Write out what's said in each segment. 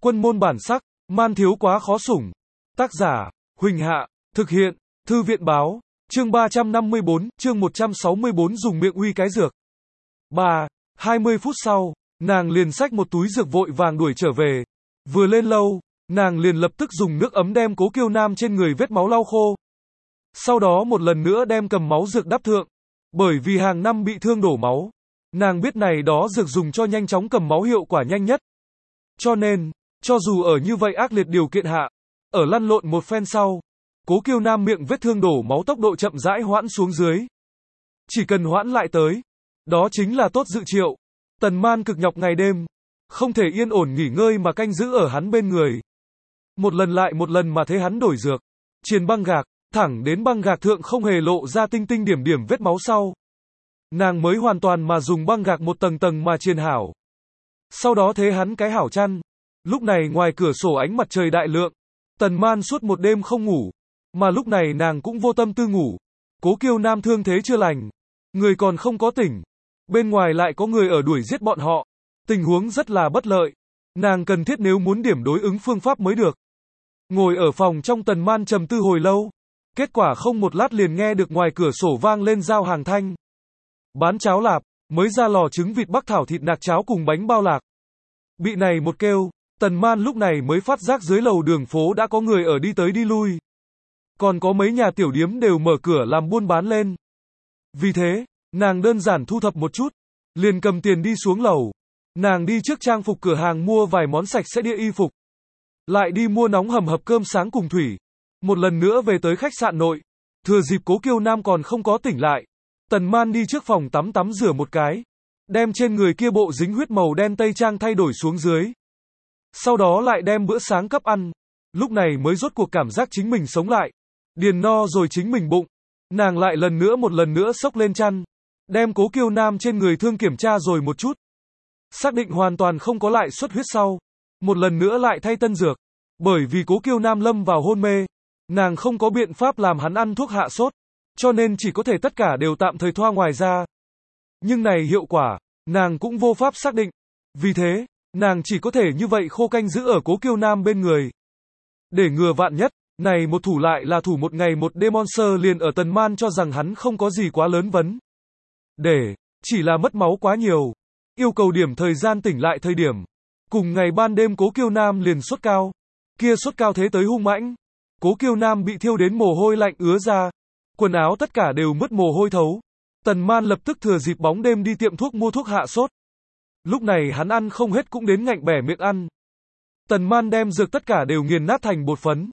Quân môn bản sắc, man thiếu quá khó sủng. Tác giả, Huỳnh Hạ, thực hiện, Thư viện báo, chương 354, chương 164 dùng miệng uy cái dược. 3. 20 phút sau, nàng liền xách một túi dược vội vàng đuổi trở về. Vừa lên lâu, nàng liền lập tức dùng nước ấm đem Cố Kiêu Nam trên người vết máu lau khô. Sau đó một lần nữa đem cầm máu dược đắp thượng. Bởi vì hàng năm bị thương đổ máu, nàng biết này đó dược dùng cho nhanh chóng cầm máu hiệu quả nhanh nhất. Cho nên, cho dù ở như vậy ác liệt điều kiện hạ, ở lăn lộn một phen sau, Cố Kiêu Nam miệng vết thương đổ máu tốc độ chậm rãi hoãn xuống dưới. Chỉ cần hoãn lại tới, đó chính là tốt dự triệu. Tần Man cực nhọc ngày đêm, không thể yên ổn nghỉ ngơi mà canh giữ ở hắn bên người. Một lần lại một lần mà thế hắn đổi dược, triền băng gạc, thẳng đến băng gạc thượng không hề lộ ra tinh tinh điểm điểm vết máu sau. Nàng mới hoàn toàn mà dùng băng gạc một tầng tầng mà triền hảo. Sau đó thế hắn cái hảo chăn. Lúc này ngoài cửa sổ ánh mặt trời đại lượng, Tần Man suốt một đêm không ngủ, mà lúc này nàng cũng vô tâm tư ngủ. Cố Kiêu Nam thương thế chưa lành, người còn không có tỉnh, bên ngoài lại có người ở đuổi giết bọn họ, tình huống rất là bất lợi. Nàng cần thiết nếu muốn điểm đối ứng phương pháp mới được. Ngồi ở phòng trong, Tần Man trầm tư hồi lâu, kết quả không một lát liền nghe được ngoài cửa sổ vang lên giao hàng thanh. Bán cháo lạp, mới ra lò trứng vịt bắc thảo thịt nạc cháo cùng bánh bao lạc. Bị này một kêu, Tần Man lúc này mới phát giác dưới lầu đường phố đã có người ở đi tới đi lui. Còn có mấy nhà tiểu điếm đều mở cửa làm buôn bán lên. Vì thế, nàng đơn giản thu thập một chút, liền cầm tiền đi xuống lầu. Nàng đi trước trang phục cửa hàng mua vài món sạch sẽ đĩa y phục. Lại đi mua nóng hầm hập cơm sáng cùng thủy. Một lần nữa về tới khách sạn nội. Thừa dịp Cố Kiêu Nam còn không có tỉnh lại, Tần Man đi trước phòng tắm rửa một cái, đem trên người kia bộ dính huyết màu đen tây trang thay đổi xuống dưới. Sau đó lại đem bữa sáng cấp ăn. Lúc này mới rốt cuộc cảm giác chính mình sống lại. Điền no rồi chính mình bụng. Nàng lại một lần nữa xốc lên chăn, đem Cố Kiêu Nam trên người thương kiểm tra rồi một chút. Xác định hoàn toàn không có lại xuất huyết sau, một lần nữa lại thay tân dược. Bởi vì Cố Kiêu Nam lâm vào hôn mê, nàng không có biện pháp làm hắn ăn thuốc hạ sốt, cho nên chỉ có thể tất cả đều tạm thời thoa ngoài ra. Nhưng này hiệu quả, nàng cũng vô pháp xác định. Vì thế, nàng chỉ có thể như vậy khô canh giữ ở Cố Kiêu Nam bên người. Để ngừa vạn nhất, này một thủ lại là thủ một ngày một đêm monster liền ở Tần Man cho rằng hắn không có gì quá lớn vấn để, chỉ là mất máu quá nhiều. Yêu cầu điểm thời gian tỉnh lại thời điểm. Cùng ngày ban đêm Cố Kiêu Nam liền sốt cao. Kia sốt cao thế tới hung mãnh. Cố Kiêu Nam bị thiêu đến mồ hôi lạnh ứa ra. Quần áo tất cả đều mất mồ hôi thấu. Tần Man lập tức thừa dịp bóng đêm đi tiệm thuốc mua thuốc hạ sốt. Lúc này hắn ăn không hết cũng đến ngạnh bẻ miệng ăn. Tần Man đem dược tất cả đều nghiền nát thành bột phấn,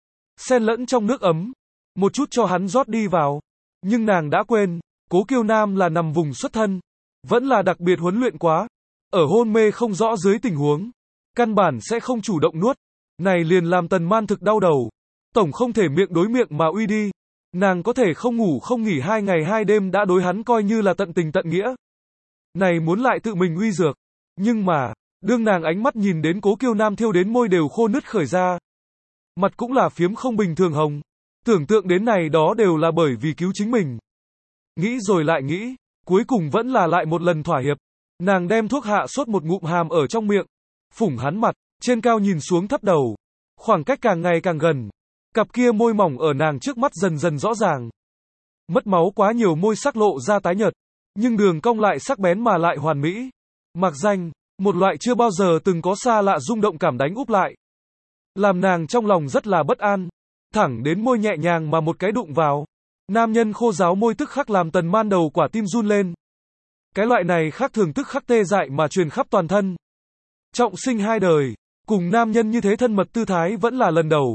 xen lẫn trong nước ấm, một chút cho hắn rót đi vào. Nhưng nàng đã quên, Cố Kiêu Nam là nằm vùng xuất thân, vẫn là đặc biệt huấn luyện quá. Ở hôn mê không rõ dưới tình huống, căn bản sẽ không chủ động nuốt. Này liền làm Tần Man thực đau đầu. Tổng không thể miệng đối miệng mà uy đi. Nàng có thể không ngủ không nghỉ 2 ngày 2 đêm đã đối hắn coi như là tận tình tận nghĩa. Này muốn lại tự mình uy dược. Nhưng mà, đương nàng ánh mắt nhìn đến Cố Kiêu Nam thiêu đến môi đều khô nứt khởi ra. Mặt cũng là phiếm không bình thường hồng. Tưởng tượng đến này đó đều là bởi vì cứu chính mình. Nghĩ rồi lại nghĩ, cuối cùng vẫn là lại một lần thỏa hiệp. Nàng đem thuốc hạ sốt một ngụm hàm ở trong miệng, phủng hắn mặt, trên cao nhìn xuống thấp đầu. Khoảng cách càng ngày càng gần. Cặp kia môi mỏng ở nàng trước mắt dần dần rõ ràng. Mất máu quá nhiều môi sắc lộ ra tái nhợt, nhưng đường cong lại sắc bén mà lại hoàn mỹ. Mặc danh, một loại chưa bao giờ từng có xa lạ rung động cảm đánh úp lại. Làm nàng trong lòng rất là bất an. Thẳng đến môi nhẹ nhàng mà một cái đụng vào. Nam nhân khô ráo môi tức khắc làm Tần Man đầu quả tim run lên. Cái loại này khác thường tức khắc tê dại mà truyền khắp toàn thân. Trọng sinh 2 đời, cùng nam nhân như thế thân mật tư thái vẫn là lần đầu.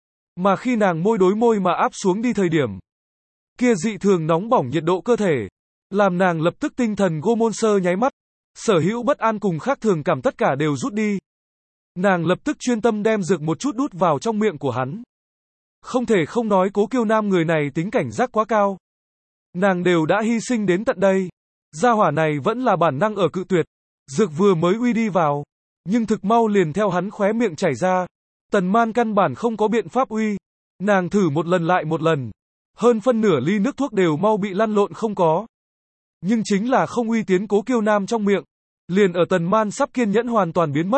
Mà khi nàng môi đối môi mà áp xuống đi thời điểm, kia dị thường nóng bỏng nhiệt độ cơ thể, làm nàng lập tức tinh thần monster nháy mắt. Sở hữu bất an cùng khác thường cảm tất cả đều rút đi. Nàng lập tức chuyên tâm đem dược một chút đút vào trong miệng của hắn. Không thể không nói Cố Kiêu Nam người này tính cảnh giác quá cao. Nàng đều đã hy sinh đến tận đây. Gia hỏa này vẫn là bản năng ở cự tuyệt. Dược vừa mới uy đi vào, nhưng thực mau liền theo hắn khóe miệng chảy ra. Tần Man căn bản không có biện pháp uy. Nàng thử một lần lại một lần. Hơn phân nửa ly nước thuốc đều mau bị lăn lộn không có. Nhưng chính là không uy tiến Cố Kiêu Nam trong miệng. Liền ở Tần Man sắp kiên nhẫn hoàn toàn biến mất.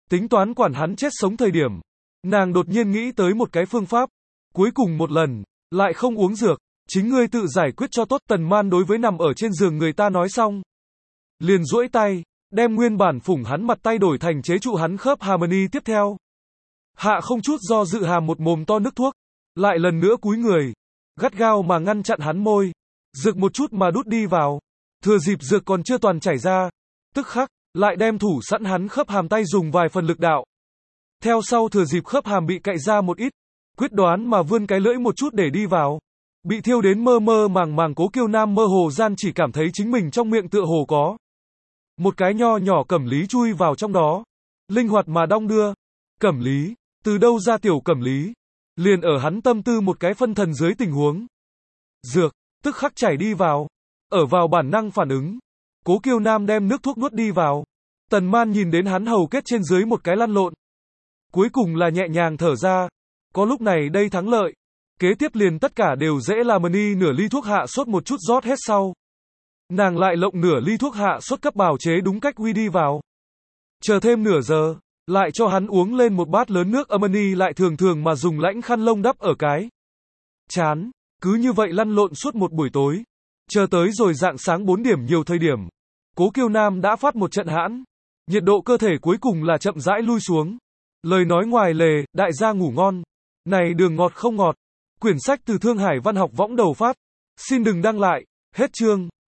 tính toán quản hắn chết sống thời điểm. Nàng đột nhiên nghĩ tới một cái phương pháp. Cuối cùng một lần, lại không uống dược. Chính ngươi tự giải quyết cho tốt. Tần Man đối với nằm ở trên giường người ta nói xong. Liền duỗi tay, đem nguyên bản phủng hắn mặt tay đổi thành chế trụ hắn khớp Harmony tiếp theo. Hạ không chút do dự hàm một mồm to nước thuốc. Lại lần nữa cúi người. Gắt gao mà ngăn chặn hắn môi. Dược một chút mà đút đi vào. Thừa dịp dược còn chưa toàn chảy ra. Tức khắc, lại đem thủ sẵn hắn khớp hàm tay dùng vài phần lực đạo. Theo sau thừa dịp khớp hàm bị cạy ra một ít. Quyết đoán mà vươn cái lưỡi một chút để đi vào. Bị thiêu đến mơ mơ màng màng Cố Kiêu Nam mơ hồ gian chỉ cảm thấy chính mình trong miệng tựa hồ có một cái nho nhỏ cẩm lý chui vào trong đó. Linh hoạt mà đong đưa. Cẩm lý, từ đâu ra tiểu cẩm lý? Liền ở hắn tâm tư một cái phân thần dưới tình huống. Dược, tức khắc chảy đi vào. Ở vào bản năng phản ứng. Cố Kiêu Nam đem nước thuốc nuốt đi vào. Tần Man nhìn đến hắn hầu kết trên dưới một cái lăn lộn. Cuối cùng là nhẹ nhàng thở ra. Có lúc này đây thắng lợi. Kế tiếp liền tất cả đều dễ làm. Mani nửa ly thuốc hạ sốt một chút rót hết sau. Nàng lại lộng nửa ly thuốc hạ sốt cấp bào chế đúng cách uy đi vào. Chờ thêm nửa giờ, lại cho hắn uống lên một bát lớn nước. Mani lại thường thường mà dùng lãnh khăn lông đắp ở cái chán. Cứ như vậy lăn lộn suốt một buổi tối. Chờ tới rồi rạng sáng 4 điểm nhiều thời điểm. Cố Kiêu Nam đã phát một trận hãn. Nhiệt độ cơ thể cuối cùng là chậm rãi lui xuống. Lời nói ngoài lề, đại gia ngủ ngon. Này đường ngọt không ngọt. Quyển sách từ Thương Hải Văn học võng đầu phát. Xin đừng đăng lại. Hết chương.